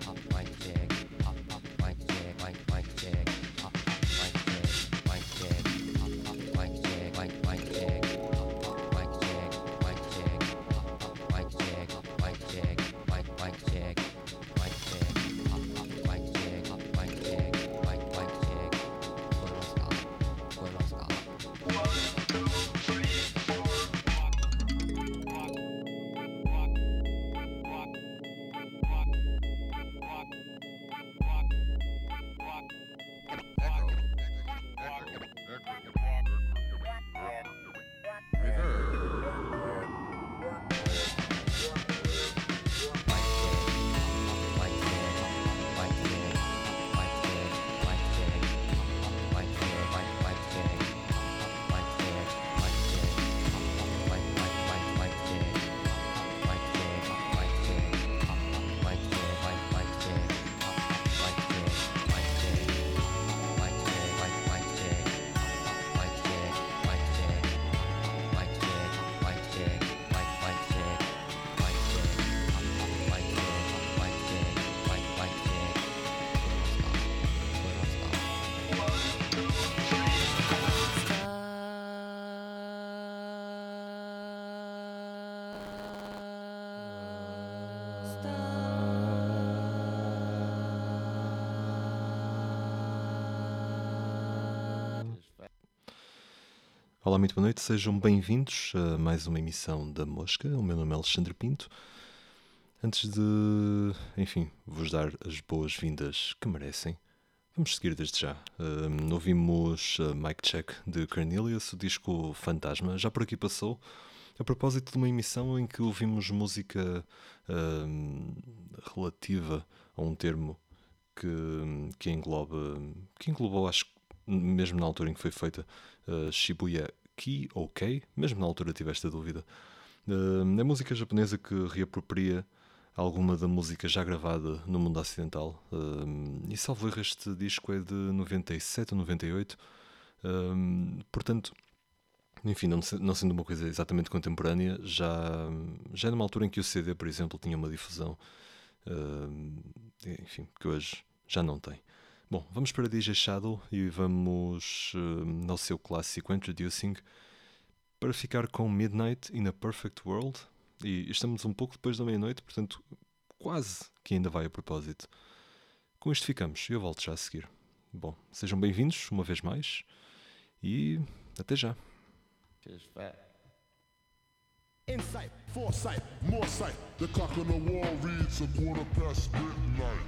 Olá, muito boa noite, sejam bem-vindos a mais uma emissão da Mosca. O meu nome é Alexandre Pinto. Antes de, vos dar as boas-vindas que merecem, vamos seguir desde já. Ouvimos Mic Check de Cornelius, o disco Fantasma, já por aqui passou, a propósito de uma emissão em que ouvimos música relativa a um termo que englobou, acho que mesmo na altura em que foi feita, Shibuya Ki ou Kei, mesmo na altura tive esta dúvida. É música japonesa que reapropria alguma da música já gravada no mundo ocidental, e salvo erro, este disco é de 97 ou 98, portanto, enfim, não sendo uma coisa exatamente contemporânea, já é numa altura em que o CD, por exemplo, tinha uma difusão, que hoje já não tem. Bom, vamos para DJ Shadow e vamos ao seu clássico Introducing para ficar com Midnight in a Perfect World. E estamos um pouco depois da meia-noite, portanto, quase que ainda vai a propósito. Com isto ficamos e eu volto já a seguir. Bom, sejam bem-vindos uma vez mais e até já. Insight, foresight, more sight. The clock on the wall reads a midnight.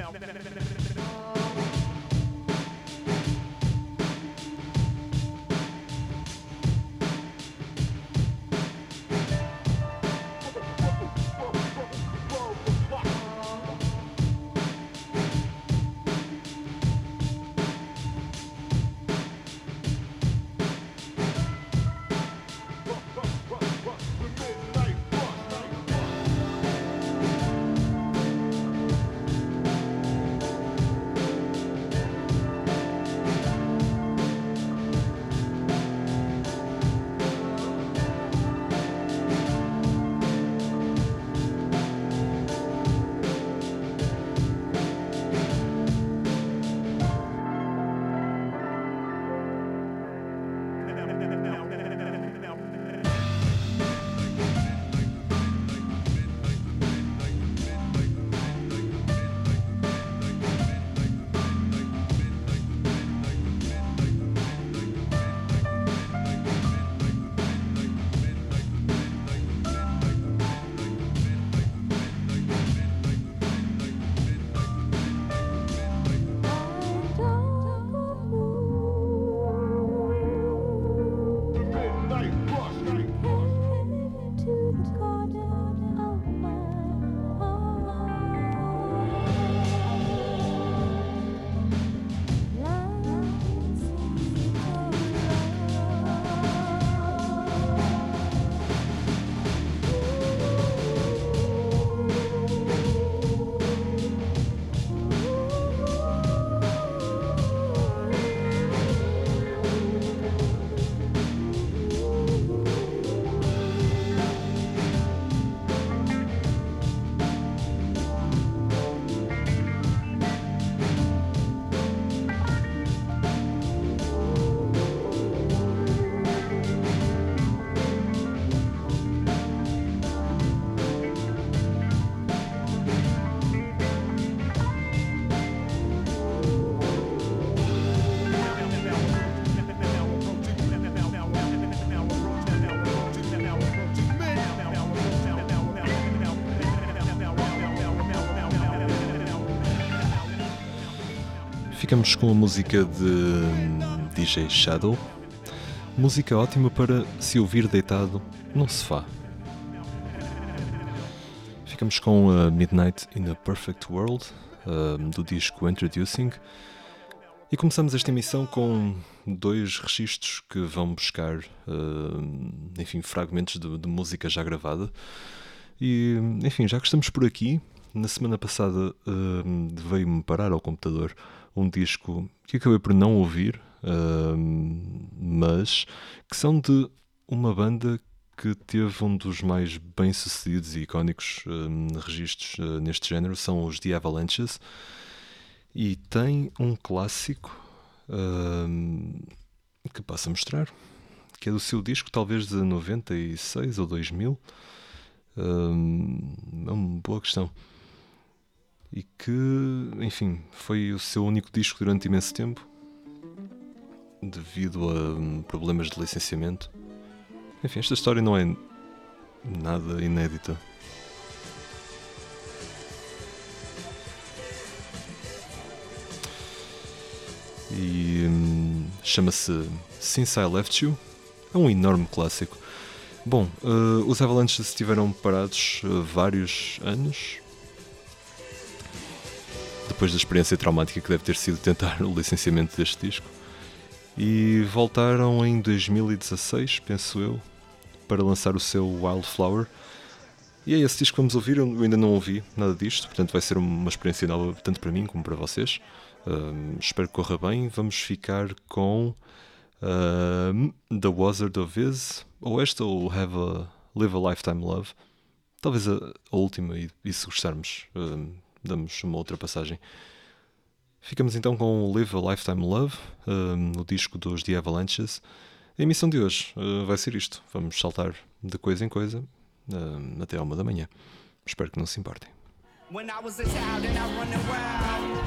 Ficamos com a música de DJ Shadow, música ótima para se ouvir deitado num sofá. Ficamos com a Midnight in a Perfect World, do disco Introducing, e começamos esta emissão com dois registros que vão buscar, enfim, fragmentos de música já gravada. E, enfim, já que estamos por aqui, na semana passada veio-me parar ao computador um disco que acabei por não ouvir, mas que são de uma banda que teve um dos mais bem-sucedidos e icónicos registros neste género, são os The Avalanches, e tem um clássico que passo a mostrar, que é do seu disco, talvez de 96 ou 2000, é uma boa questão. E que, enfim, foi o seu único disco durante imenso tempo, devido a problemas de licenciamento. Enfim, esta história não é nada inédita. E chama-se Since I Left You. É um enorme clássico. Bom, os Avalanches estiveram parados vários anos, depois da experiência traumática que deve ter sido tentar o licenciamento deste disco, e voltaram em 2016, penso eu, para lançar o seu Wildflower. E é esse disco que vamos ouvir. Eu ainda não ouvi nada disto, portanto vai ser uma experiência nova tanto para mim como para vocês. Espero que corra bem. Vamos ficar com The Wizard of Iz, ou esta, ou Live a Lifetime Love, talvez a última, e se gostarmos damos uma outra passagem. Ficamos então com Live a Lifetime Love, no disco dos The Avalanches. A emissão de hoje vai ser isto. Vamos saltar de coisa em coisa até à 1 da manhã. Espero que não se importem. When I was a child and I running wild.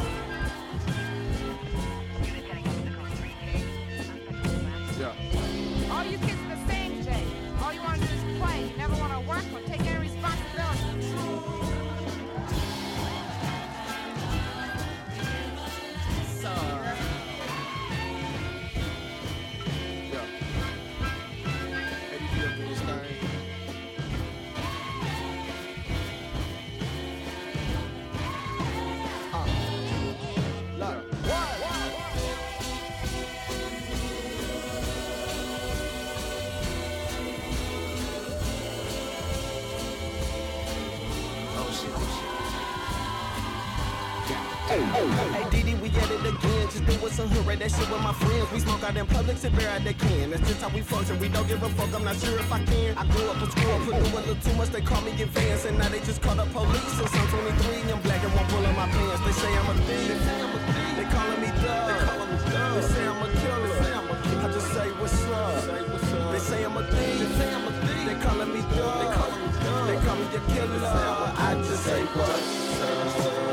Yeah. All you kids are the same, Jay. All you want to do is play. You never want to work or take any responsibility. Hey Didi, we at it again. Just doing some hood right that shit with my friends. We smoke out in public, sit bare out they can. That's just how we function. We don't give a fuck. I'm not sure if I can. I grew up with school, put a little too much. They call me advanced, and now they just call the police. Since I'm 23, I'm black and won't pull on my pants. They say I'm a thief. They calling me Doug. They say I'm a killer. I just say what's up. They say I'm a thief. They calling me Doug. They call me a killer. I just say what's up.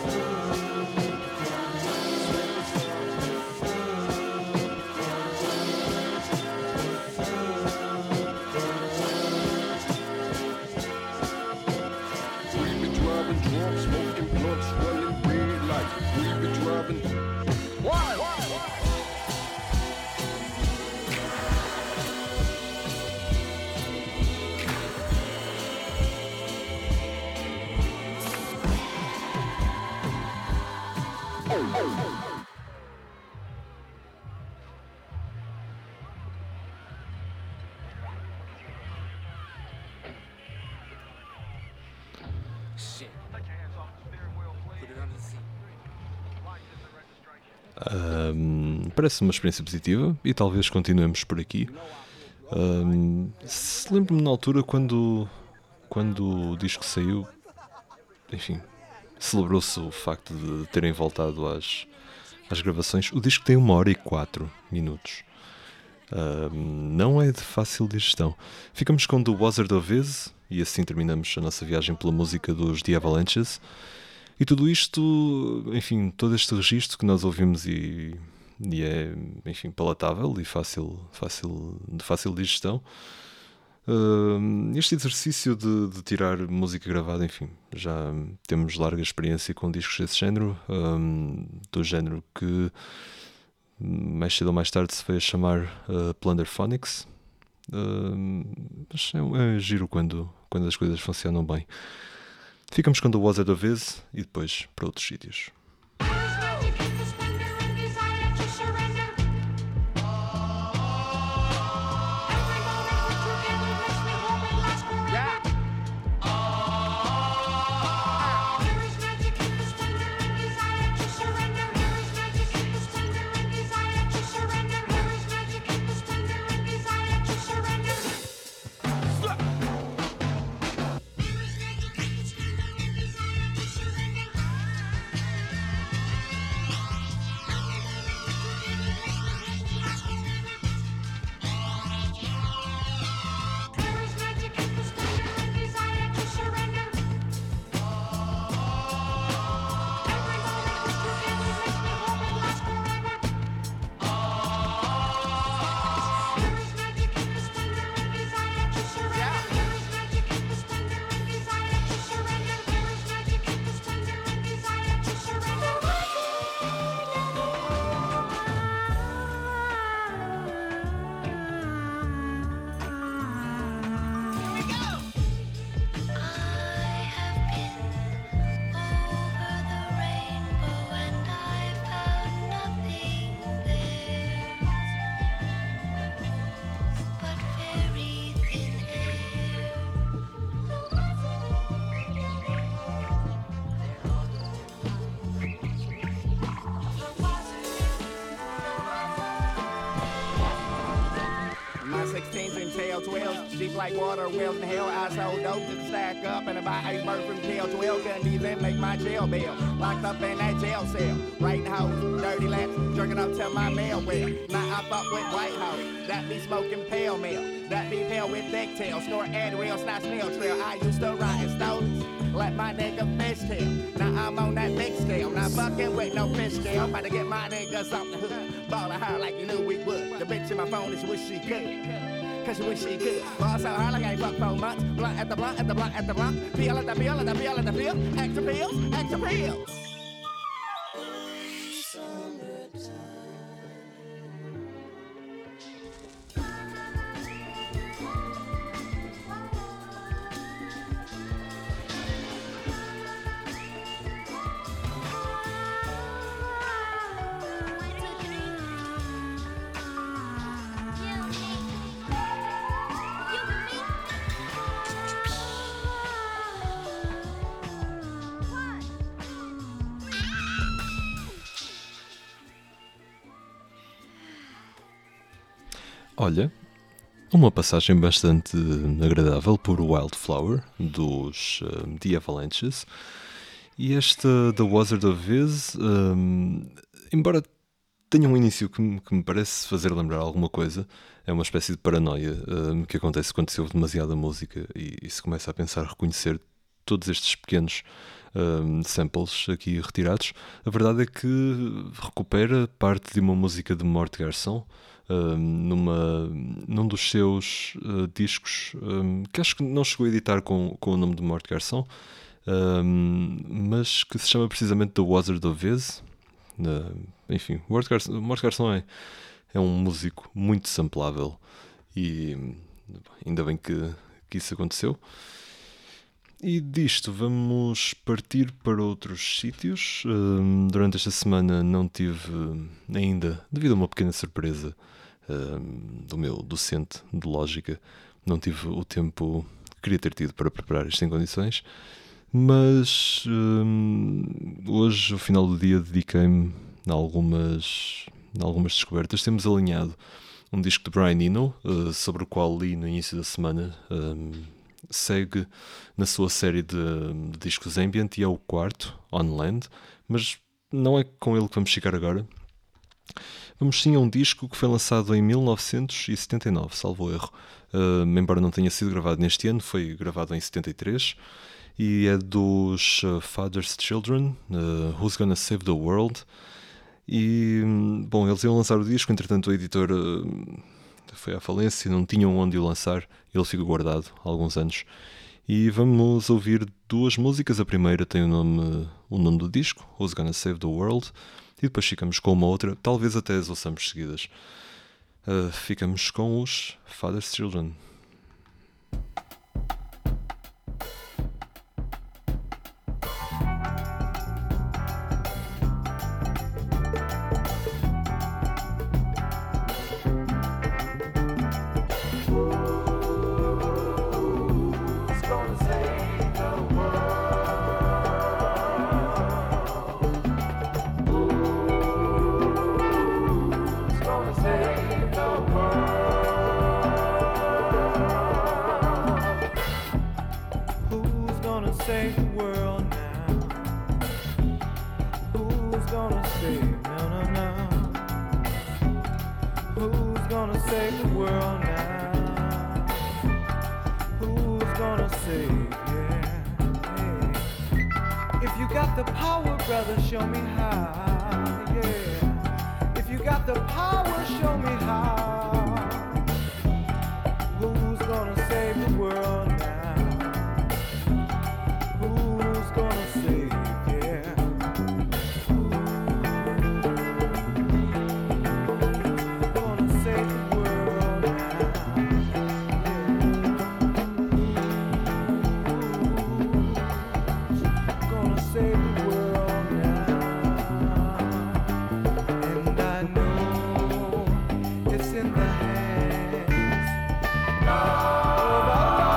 Parece uma experiência positiva e talvez continuemos por aqui. Lembro-me na altura quando o disco saiu, enfim, celebrou-se o facto de terem voltado às gravações. O disco tem 1h04. Não é de fácil digestão. Ficamos com The Wizard of Oz e assim terminamos a nossa viagem pela música dos The Avalanches. E tudo isto, enfim, todo este registro que nós ouvimos e é, enfim, palatável e de fácil digestão. Este exercício de tirar música gravada, enfim, já temos larga experiência com discos desse género, do género que mais cedo ou mais tarde se veio a chamar Plunderphonics. Mas é giro quando as coisas funcionam bem. Ficamos com The Wizard of Oz e depois para outros sítios. Deep like water, wells in hell. I sold dope to stack up and about iceberg from jail. 12 couldn't even make my jail bail. Locked up in that jail cell. Writing hoes, dirty laps, jerking up to my mail well. Now I fuck with White House. That be smoking pale mail. That be pale with thick tail. Snort Adderall, snot snail trail. I used to ride in stones. Let my nigga fishtail. Now I'm on that big scale. Not fucking with no fish scale. About to get my niggas off the hook. Ball of her like you knew we would. The bitch in my phone is wish she could. Cause she wish she could. Ball so hard like I ain't fucked 4 months. Blunt at the blunt at the blunt at the blunt. Peel at the peel at the peel at the peel. Extra pills, extra pills. Olha, uma passagem bastante agradável por Wildflower, dos The Avalanches. E esta The Wizard of Oz, embora tenha um início que me parece fazer lembrar alguma coisa, é uma espécie de paranoia que acontece quando se ouve demasiada música e se começa a pensar reconhecer todos estes pequenos samples aqui retirados. A verdade é que recupera parte de uma música de Mort Garson, num dos seus discos, que acho que não chegou a editar com o nome de Mort Garson, mas que se chama precisamente The Wizard of Oz. Enfim, Mort Garson é um músico muito samplável e ainda bem que isso aconteceu. E disto vamos partir para outros sítios. Durante esta semana não tive ainda, devido a uma pequena surpresa do meu docente de lógica, não tive o tempo que queria ter tido para preparar isto em condições, mas hoje, ao final do dia, dediquei-me a algumas descobertas. Temos alinhado um disco de Brian Eno, sobre o qual li no início da semana. Segue na sua série de discos ambient e é o quarto, On Land, mas não é com ele que vamos ficar agora. Vamos sim a um disco que foi lançado em 1979, salvo erro, embora não tenha sido gravado neste ano, foi gravado em 73, e é dos Father's Children, Who's Gonna Save the World. E, bom, eles iam lançar o disco, entretanto o editor foi à falência e não tinham onde o lançar, ele ficou guardado há alguns anos. E vamos ouvir duas músicas. A primeira tem o nome do disco, Who's Gonna Save the World, e depois ficamos com uma outra, talvez até as ouçamos seguidas. Ficamos com os Father's Children. Save the world now. Who's gonna save? No. Who's gonna save the world now? Who's gonna save? Yeah. If you got the power, brother, show me how. Yeah. If you got the power, show me how. Who's gonna save the world now? Gonna save, yeah. Gonna save the world now, yeah. Gonna save the world now. And I know it's in the hands of Allah.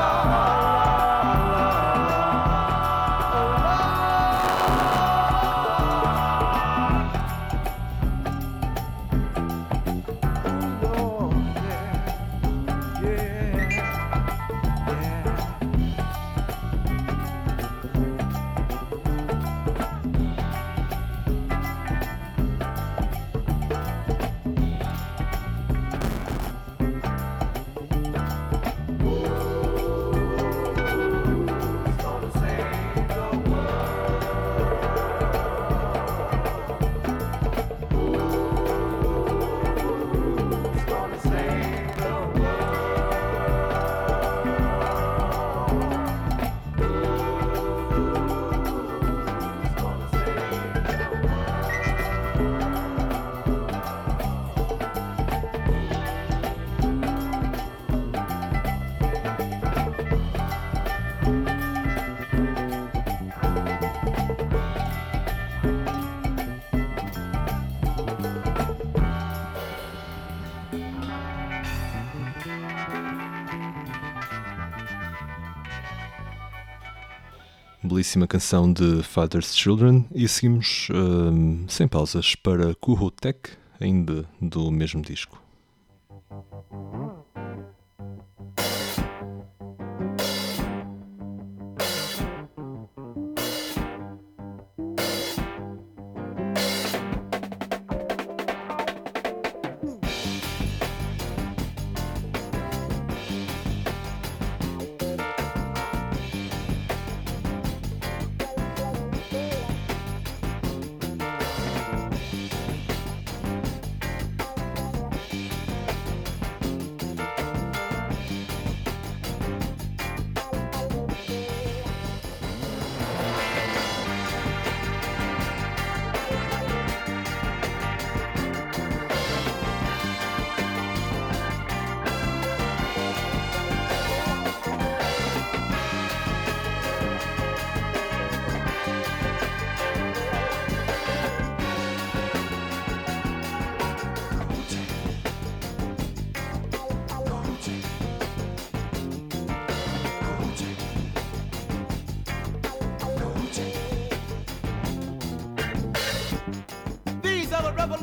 Belíssima canção de Father's Children, e seguimos sem pausas para Kuho Tech, ainda do mesmo disco.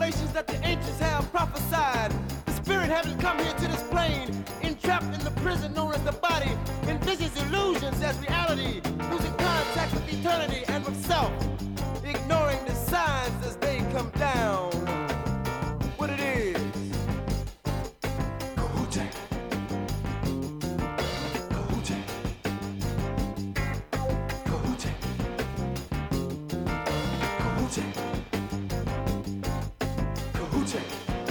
revelations that the ancients have prophesied. The spirit having come here to this plane, entrapped in the prison known as the body, envisions illusions as reality, losing contact with eternity and with self, ignoring the signs as they come down. What it is? Kahootek. Kahootek. Kahootek. Kahootek. Kahootek.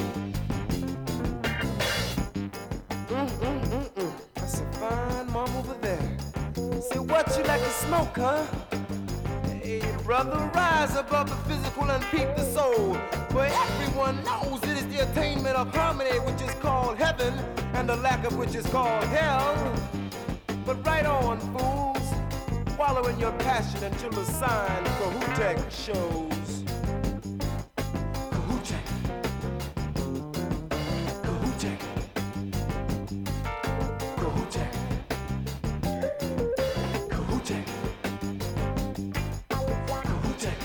That's a fine mom over there. Say, what you like to smoke, huh? Hey, brother, rise above the physical and peep the soul. For everyone knows it is the attainment of harmony, which is called heaven, and the lack of which is called hell. But right on, fools, wallow in your passion until the sign Kahootek shows. Kahootek. Kahootek. Kahootek. Kahootek. Kahootek.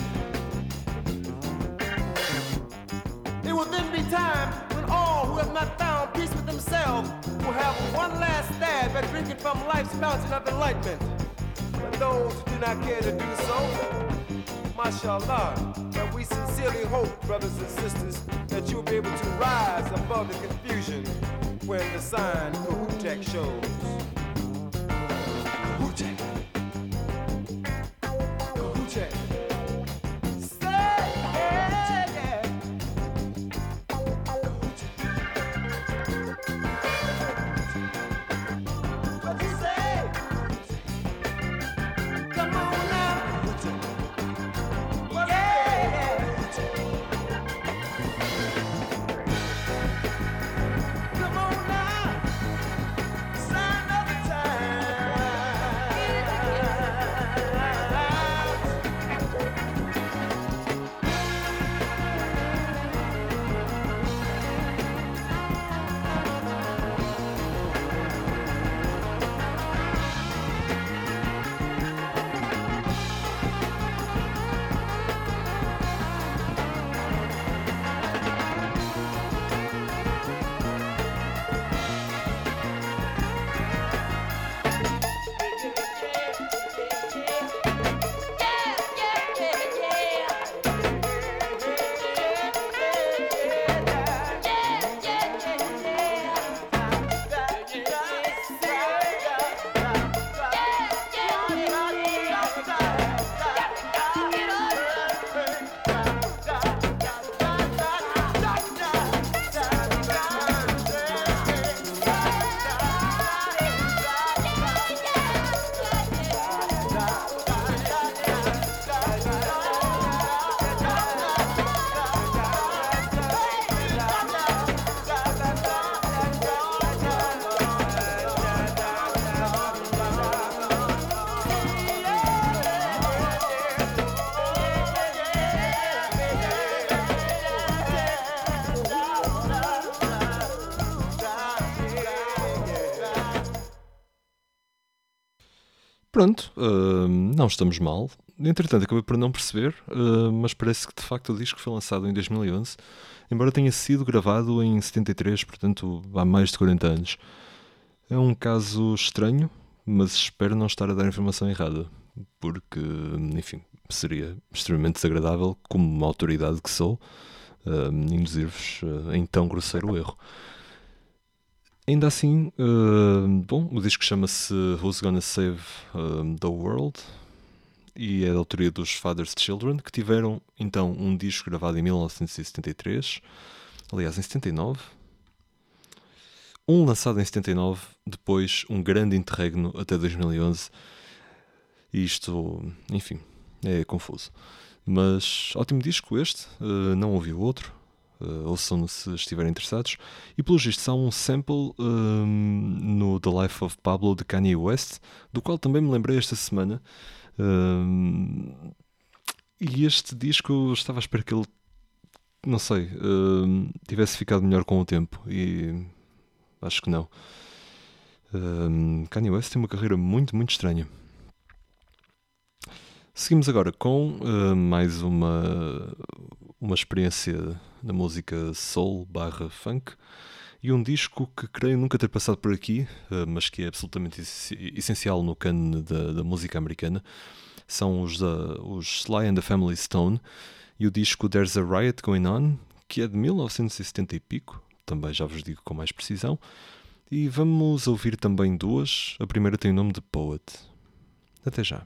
It will then be time when all who have not found peace with themselves will have one last stab at drinking from life's fountain of enlightenment. But those who do not care to do so, mashallah, that we sincerely hope, brothers and sisters, that you'll be able to rise above the confusion when the sign Kahootek shows. Kahootek. Kahootek. Say yeah. What you say? Come on now. Yeah. Come on now. Sign of the time. Pronto, não estamos mal. Entretanto, acabei por não perceber, mas parece que de facto o disco foi lançado em 2011, embora tenha sido gravado em 73, portanto há mais de 40 anos. É um caso estranho, mas espero não estar a dar informação errada, porque, enfim, seria extremamente desagradável, como uma autoridade que sou, induzir-vos em tão grosseiro erro. Ainda assim, bom, o disco chama-se Who's Gonna Save the World e é da autoria dos Father's Children, que tiveram então um disco gravado em 1973, aliás em 79, um lançado em 79, depois um grande interregno até 2011, e isto, enfim, é confuso. Mas ótimo disco este, não ouvi o outro. Ouçam-no se estiverem interessados. E pelos vistos há um sample no The Life of Pablo de Kanye West, do qual também me lembrei esta semana. E este disco eu estava a esperar que ele, não sei, tivesse ficado melhor com o tempo, e acho que não. Kanye West tem uma carreira muito, muito estranha. Seguimos agora com mais uma experiência na música soul / funk e um disco que creio nunca ter passado por aqui, mas que é absolutamente essencial no cânone da música americana. São os Sly and the Family Stone e o disco There's a Riot Going On, que é de 1970 e pico, também já vos digo com mais precisão. E vamos ouvir também duas. A primeira tem o nome de Poet. Até já.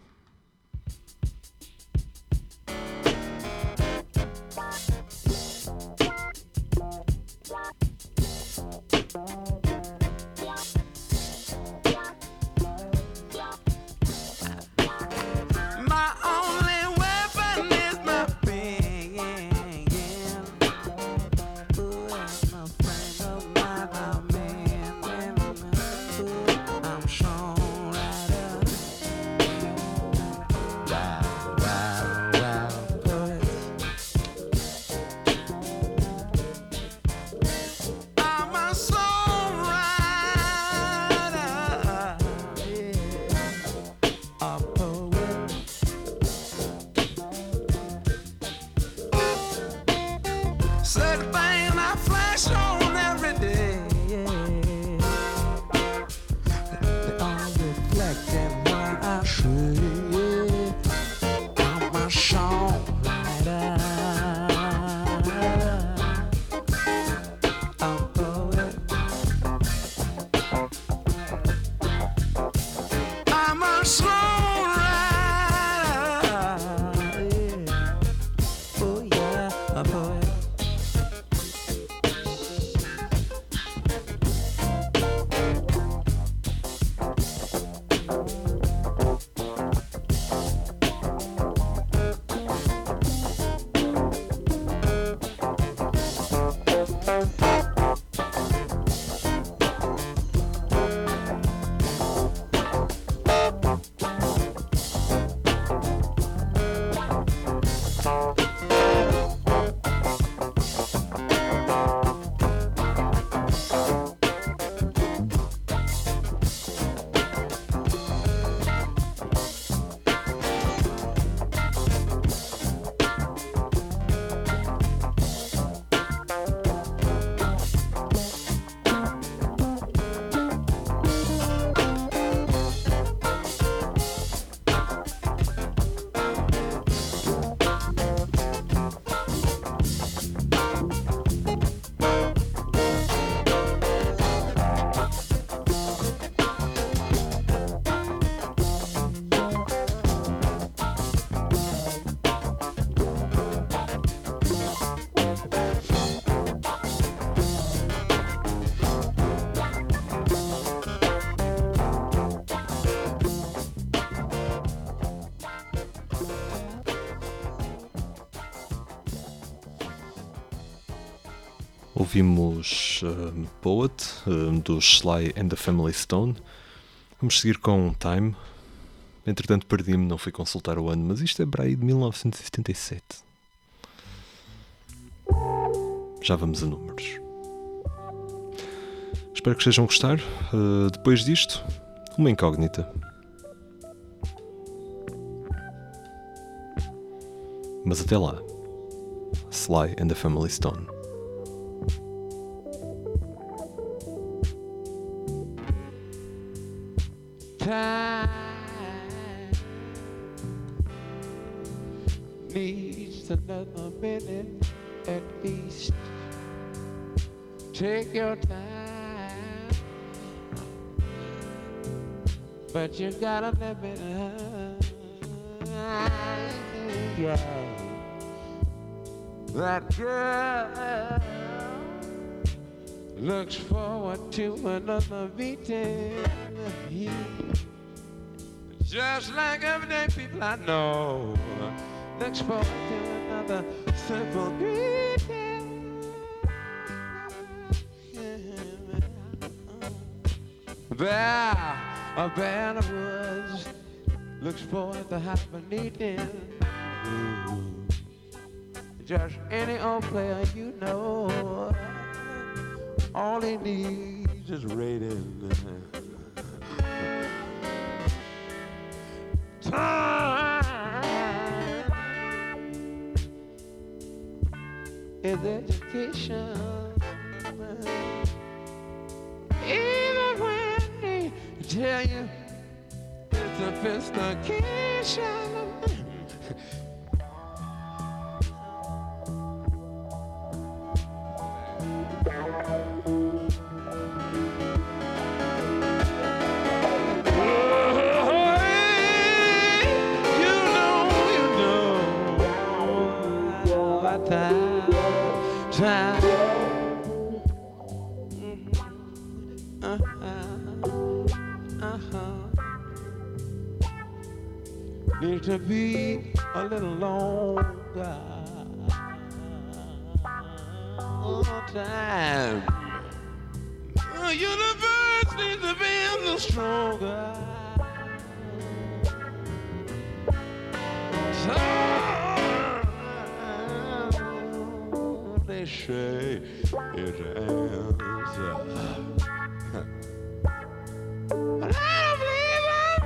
Ouvimos Poet, dos Sly and the Family Stone. Vamos seguir com Time. Entretanto perdi-me, não fui consultar o ano, mas isto é para aí de 1977. Já vamos a números. Espero que estejam a gostar. Depois disto, uma incógnita. Mas até lá, Sly and the Family Stone. Time needs another minute at least. Take your time, but you gotta let me yeah. That girl looks forward to another meeting. Just like everyday people I know, looks forward to another simple greeting. There, a band of woods looks forward to have a meeting. Just any old player you know, all he needs is rating. Time his education. Even when they tell you it's a sophistication. Need to be a little longer time. The universe needs to be a little stronger. They say it ends, but I don't believe them.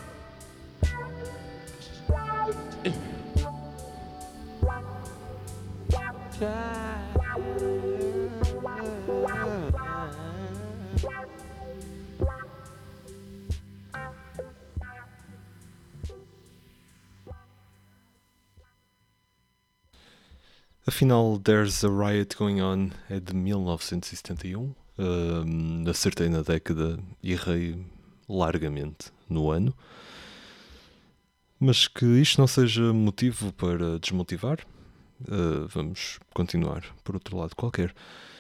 Afinal, There's a Riot Going On é de 1971. Acertei na década e errei largamente no ano. Mas que isto não seja motivo para desmotivar, vamos continuar por outro lado qualquer.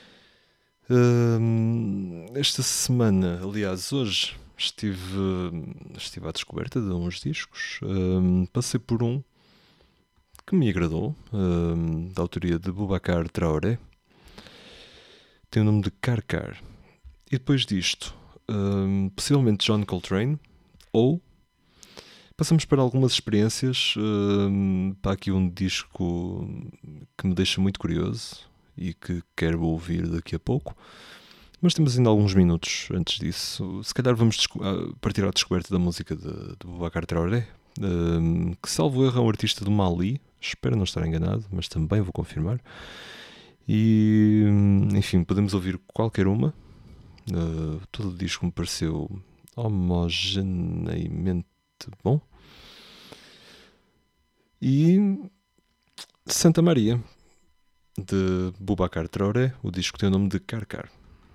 Esta semana, aliás hoje, estive à descoberta de uns discos. Passei por um que me agradou, da autoria de Boubacar Traoré. Tem o nome de Karkar. E depois disto, possivelmente John Coltrane, ou passamos para algumas experiências. Para aqui um disco que me deixa muito curioso e que quero ouvir daqui a pouco. Mas temos ainda alguns minutos antes disso. Se calhar vamos partir à descoberta da música de Boubacar Traoré, que, salvo erro, é um artista do Mali. Espero não estar enganado, mas também vou confirmar. E, enfim, podemos ouvir qualquer uma. Todo o disco me pareceu homogeneamente bom. E Santa Maria, de Boubacar Traoré, o disco tem o nome de Karkar.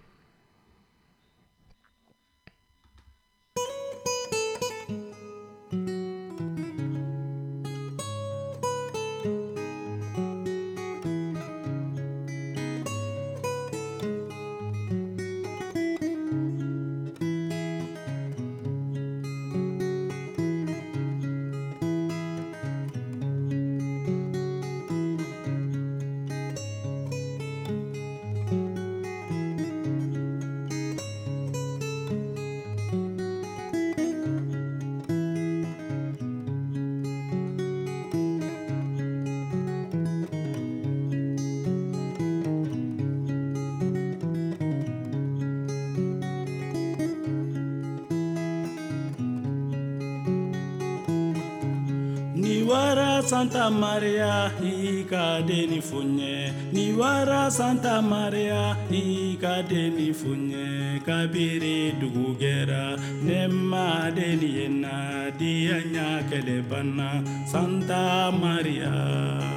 Niwara Santa Maria ika deni funye, Niwara Santa Maria ika deni funye, kabiri dugugera nemma deni yena dianya kelebana Santa Maria.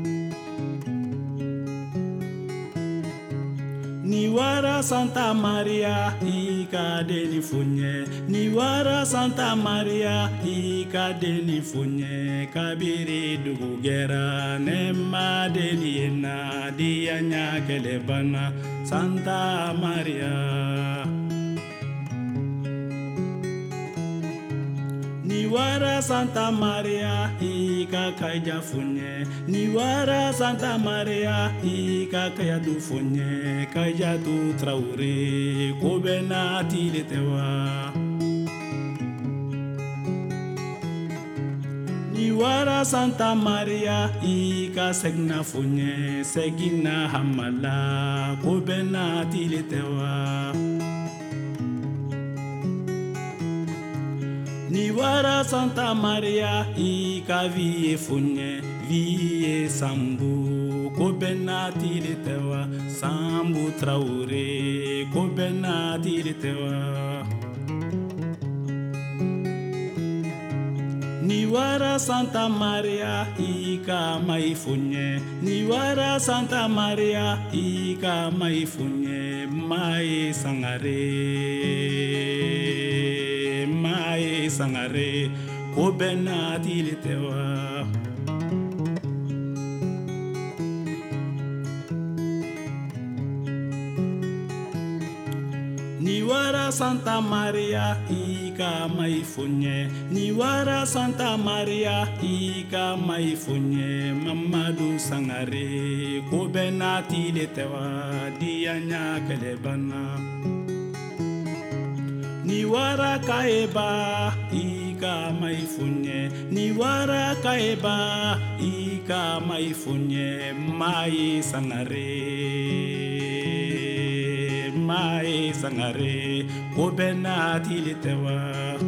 Niwara Santa Maria ika deni funye, Niwara Santa Maria ika deni funye, kabiri dugugera nemma deni yena dianya kelebana Santa Maria. Niwara Santa Maria ika kaja funye, Niwara Santa Maria ika kaya du funye, kaya du Traoré kobena tiletewa. Niwara Santa Maria ika segna funye, segina hamala kobena tiletewa. Niwara Santa Maria ika vie funye, vie sambu ko bɛɛ n'a tile tɛ wa Sambu Traore ko bɛɛ n'a tile tɛ wa Niwara Santa Maria ika maifunye Niwara Santa Maria ika maifunye Mae sangare ko bɛɛ n'a tile tɛ wa Niwara Santa Maria ika maifunye Niwara Santa Maria ika maifunye Mamadu Sangare ko bɛɛ n'a tile tɛ wa diya ɲa kɛlɛbana Niwara Kaeba ika maifunye Niwara Kaeba ika maifunye Mai sangare ko bɛɛ n'a tile tɛ wa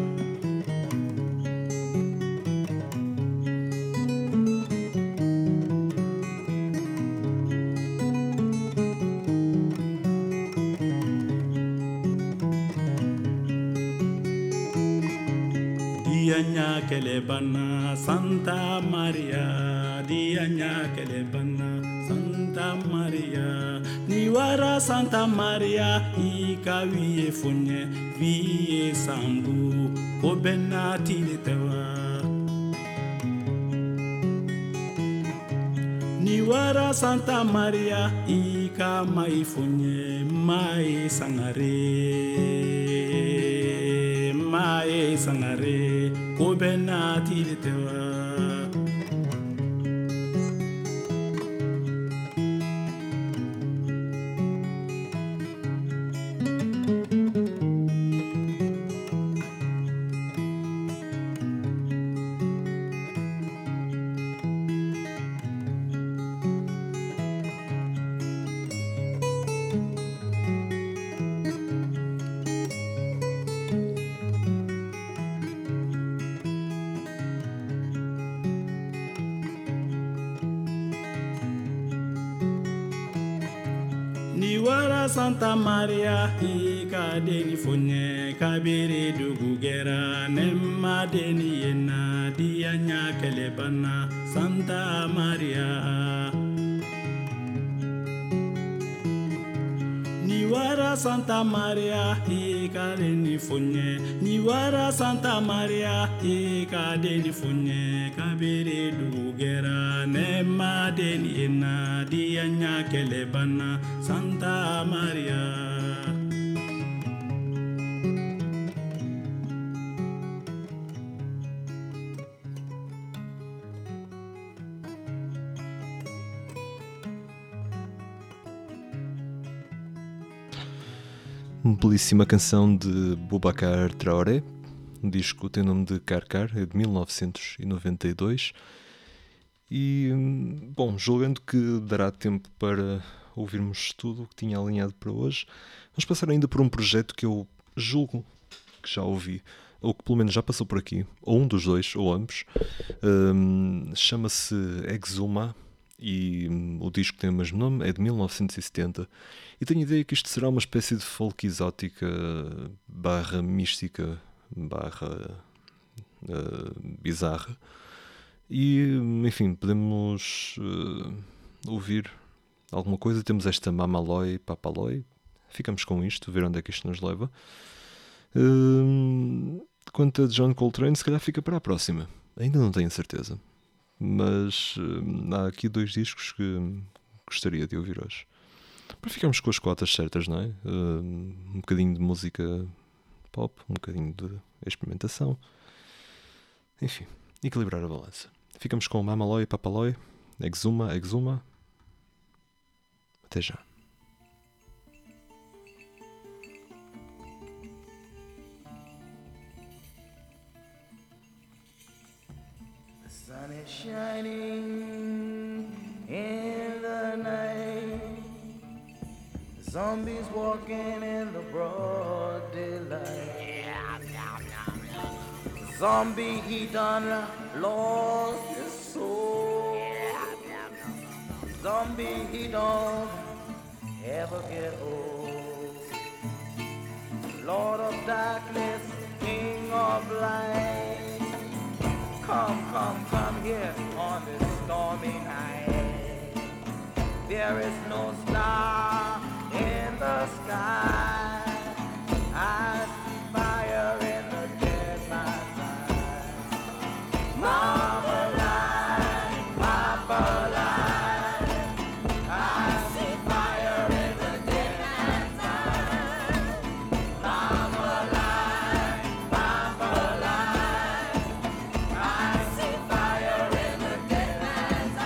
Dianya kelebana Santa Maria Dianya kelebana Santa Maria Niwara Santa Maria ika wiye funye wiye sambu ko bɛɛ n'a tile tɛ wa Niwara Santa Maria ika maifunye Mai sangare ko bɛɛ n'a tile tɛ wa Niwara Santa Maria ika deni fonye kabiri dugu gera nemma deni yena diya ɲa kɛlɛbana Santa Maria Niwara Santa Maria ika deni fonye Niwara Santa Maria ika deni fonye kabiri dugu gera nemma deni yena diya ɲa kɛlɛbana Santa Maria Belíssima canção de Boubacar Traoré. O disco tem o nome de Karkar, é de 1992. E, bom, julgando que dará tempo para ouvirmos tudo o que tinha alinhado para hoje, vamos passar ainda por um projeto que eu julgo que já ouvi, ou que pelo menos já passou por aqui, ou um dos dois, ou ambos. Chama-se Exuma e o disco tem o mesmo nome, é de 1970. E tenho a ideia que isto será uma espécie de folk exótica barra mística barra bizarra. E, enfim, podemos ouvir alguma coisa. Temos esta Mamaloi, Papaloi. Ficamos com isto, ver onde é que isto nos leva. Quanto a John Coltrane, se calhar fica para a próxima. Ainda não tenho certeza. Mas há aqui dois discos que gostaria de ouvir hoje. Para ficarmos com as cotas certas, não é? Um bocadinho de música pop, um bocadinho de experimentação. Enfim, equilibrar a balança. Ficamos com Mamaloi, Papaloi, Exuma. Até já. The sun is shining in the night. Zombies walking in the broad daylight. Zombie, he done lost his soul. zombie, he don't ever get old. Lord of darkness, King of light, come here on this stormy night. There is no star in the sky. I see fire in the dead man's eyes. Mama lie, Papa lie. I see fire in the dead man's eyes. Mama lie, Papa lie. I see fire in the dead man's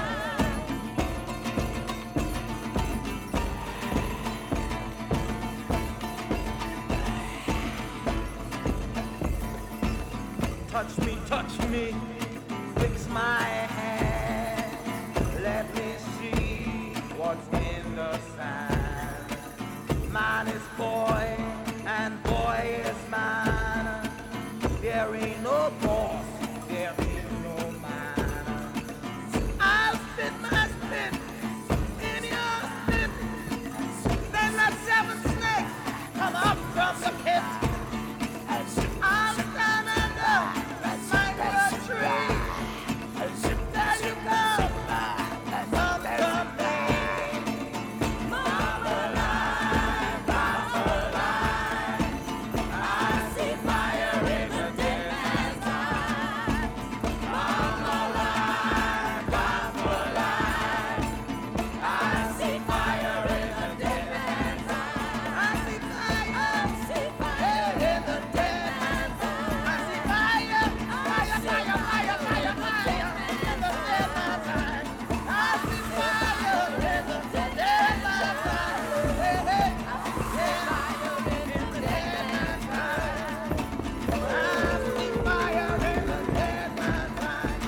touch me, fix my hand. Let me see what's in the sand. Man is boy, and boy is man. There ain't no boss, there ain't no man. I'll spit my spit in your spit. Then let 7 snakes come up from the pit. I'll stand under my tree. There you go. Come baby. Mama lie, Papa lie. I see fire in the dead man's eye. Mama lie, Papa lie. I see fire in the dead man's eye. I see fire in the dead man's eye. I see fire, fire, fire, fire, fire, fire in the dead man's eye. I see fire in the dead man's eye. Hey, hey, fire in the dead man's eye. I see fire in the dead man's eye.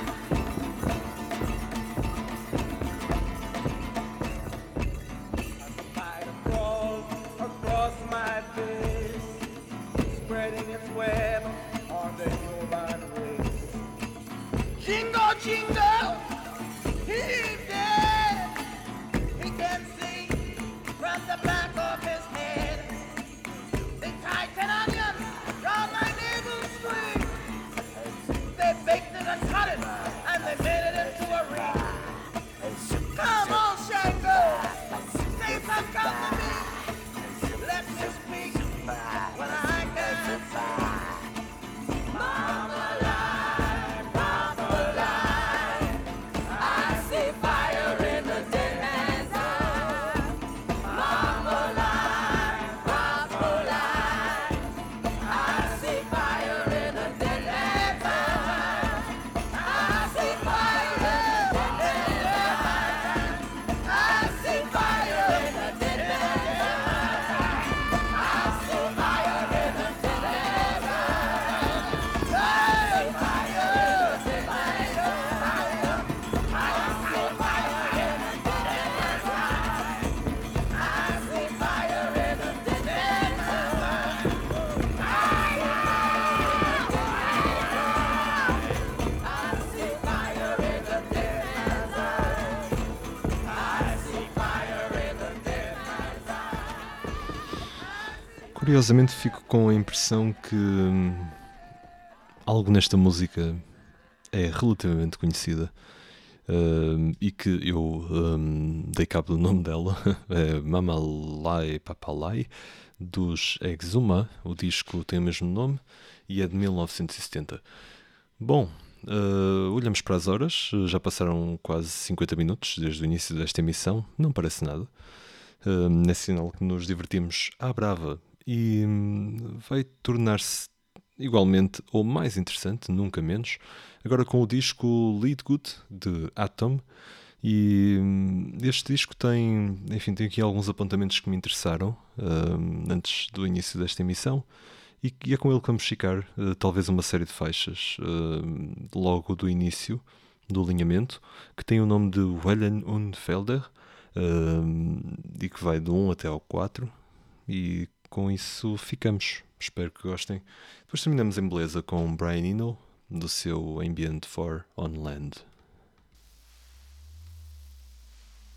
Spider crawls across my face, spreading its web on the human race. Jingle, jingle, he's dead. He can see from the back of his head. They tied an onion round my navel string. They baked it and cut it, and they made it into a ring. Come on, Shango, say some come to me. Let me speak when I can speak. Mama lie, Papa lie. I see fire in the dead man's eye. Mama lie, Papa lie. I see fire in the dead man's eye. I see fire in the dead man's eye. I see fire in the dead man's eye. I see fire in the dead man's eye. I see fire, fire, fire. I see fire in the dead man's eye. I see fire in the dead man's eye. I see fire in the dead man's eye. I see fire in the dead man's eye. Curiosamente fico com a impressão que algo nesta música é relativamente conhecida e que eu dei cabo do nome dela, é Mama Lie, Papa Lie, dos Exuma. O disco tem o mesmo nome e é de 1970. Bom, olhamos para as horas, já passaram quase 50 minutos desde o início desta emissão, não parece nada. É sinal que nos divertimos à brava e vai tornar-se igualmente ou mais interessante, nunca menos, agora com o disco Lead Good de Atom. E este disco tem aqui alguns apontamentos que me interessaram antes do início desta emissão, e é com ele que vamos ficar, talvez uma série de faixas logo do início do alinhamento, que tem o nome de Wellen und Felder, e que vai do 1 até ao 4, e com isso ficamos. Espero que gostem. Depois terminamos em beleza com Brian Eno, do seu Ambient for On Land.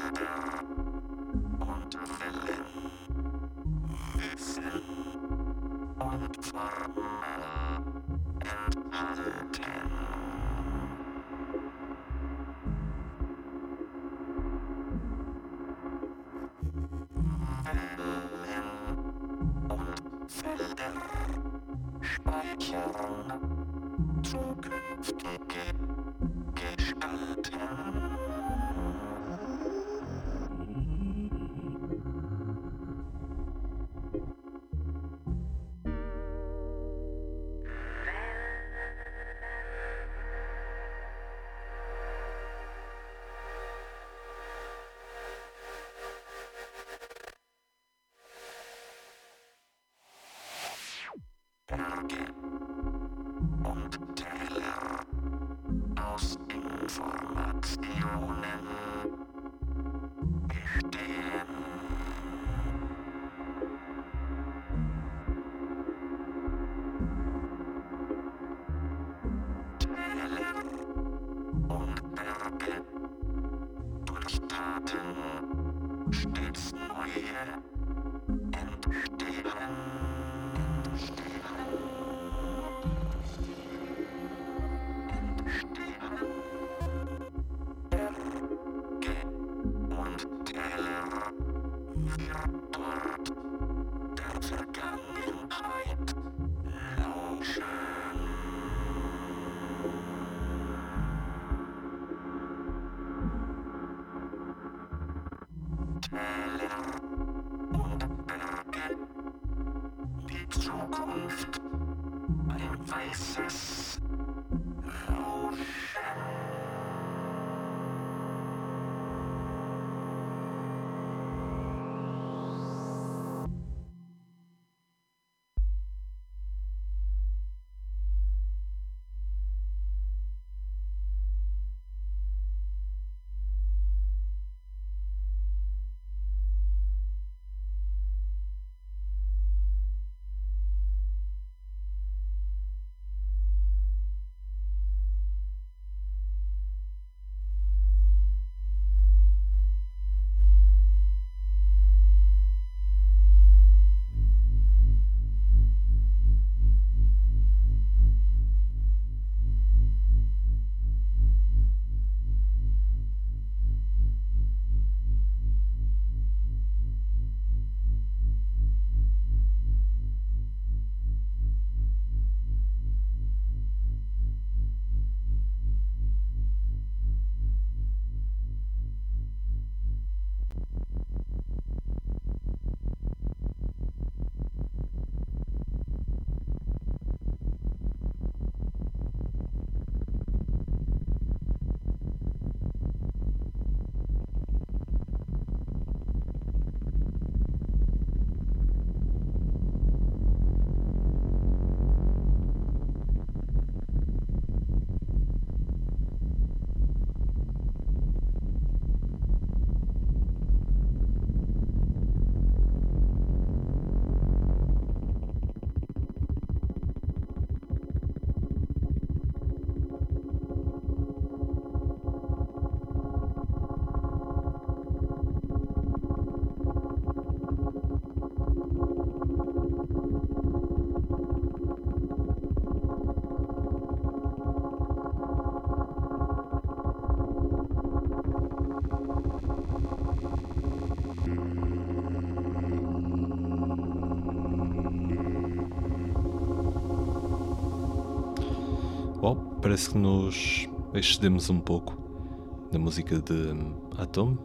Bom, parece que nos excedemos um pouco da música de Atom.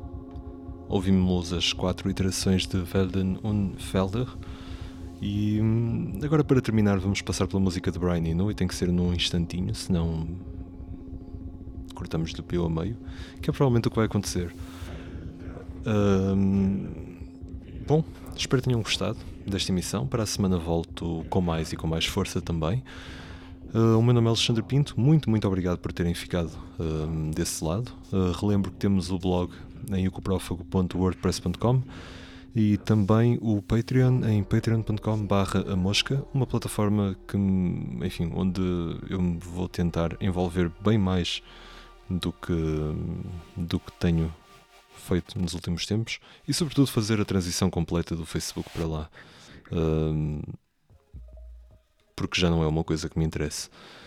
Ouvimos as 4 iterações de Velden und Felder. E agora, para terminar, vamos passar pela música de Brian Eno, e tem que ser num instantinho, senão cortamos do pio a meio, que é provavelmente o que vai acontecer. Bom, espero que tenham gostado desta emissão. Para a semana volto com mais e com mais força também. O meu nome é Alexandre Pinto, muito obrigado por terem ficado desse lado. Relembro que temos o blog em ucoprofago.wordpress.com e também o Patreon em patreon.com/amosca, uma plataforma que, enfim, onde eu me vou tentar envolver bem mais do que tenho feito nos últimos tempos e sobretudo fazer a transição completa do Facebook para lá, porque já não é uma coisa que me interessa.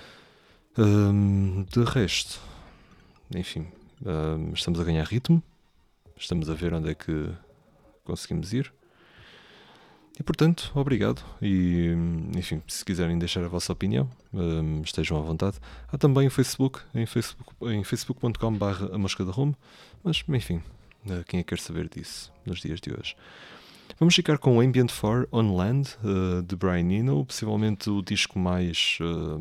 De resto, enfim, estamos a ganhar ritmo, estamos a ver onde é que conseguimos ir. E portanto, obrigado. E enfim, se quiserem deixar a vossa opinião, estejam à vontade. Há também o Facebook, em facebook.com/amoscadarume. Mas enfim, quem é que quer saber disso nos dias de hoje? Vamos ficar com o Ambient 4 On Land, de Brian Eno, possivelmente o disco mais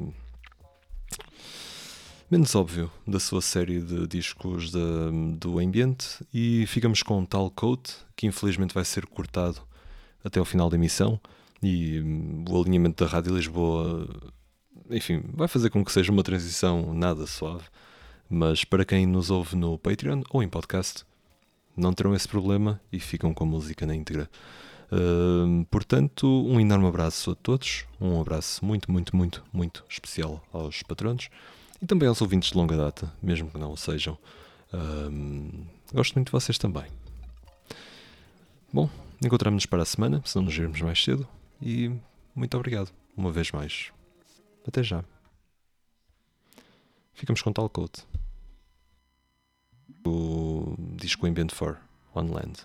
menos óbvio da sua série de discos do Ambient. E ficamos com Tal Coat, que infelizmente vai ser cortado até ao final da emissão, e o alinhamento da Rádio Lisboa, enfim, vai fazer com que seja uma transição nada suave, mas para quem nos ouve no Patreon ou em podcast, não terão esse problema e ficam com a música na íntegra. Portanto, um enorme abraço a todos, um abraço muito, muito, muito, muito especial aos patronos e também aos ouvintes de longa data, mesmo que não o sejam. Gosto muito de vocês também. Bom, encontramos-nos para a semana, se não nos vermos mais cedo, e muito obrigado, uma vez mais. Até já. Ficamos com Tal Coat. O disco Ambient 4 On Land.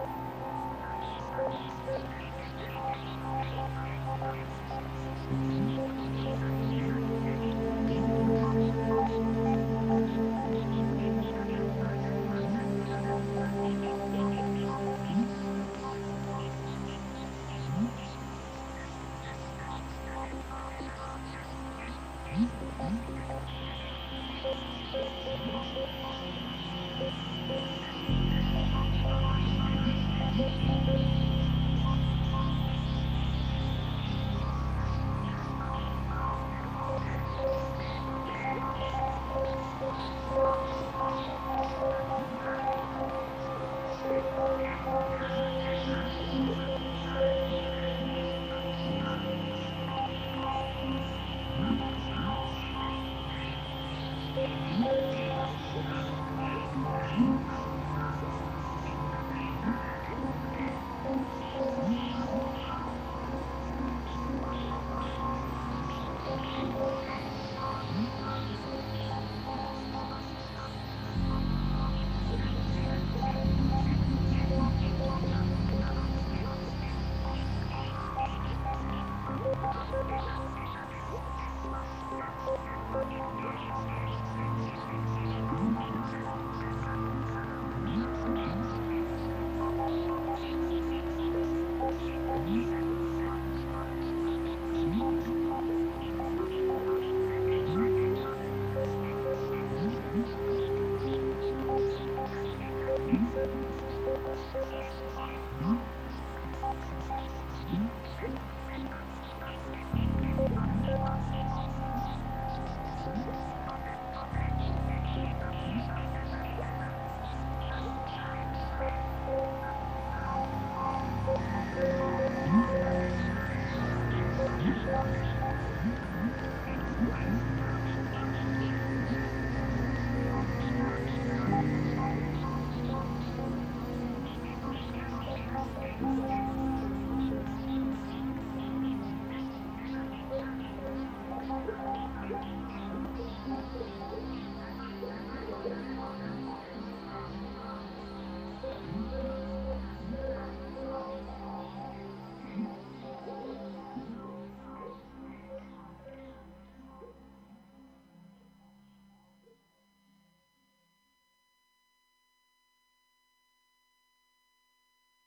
Mm-hmm.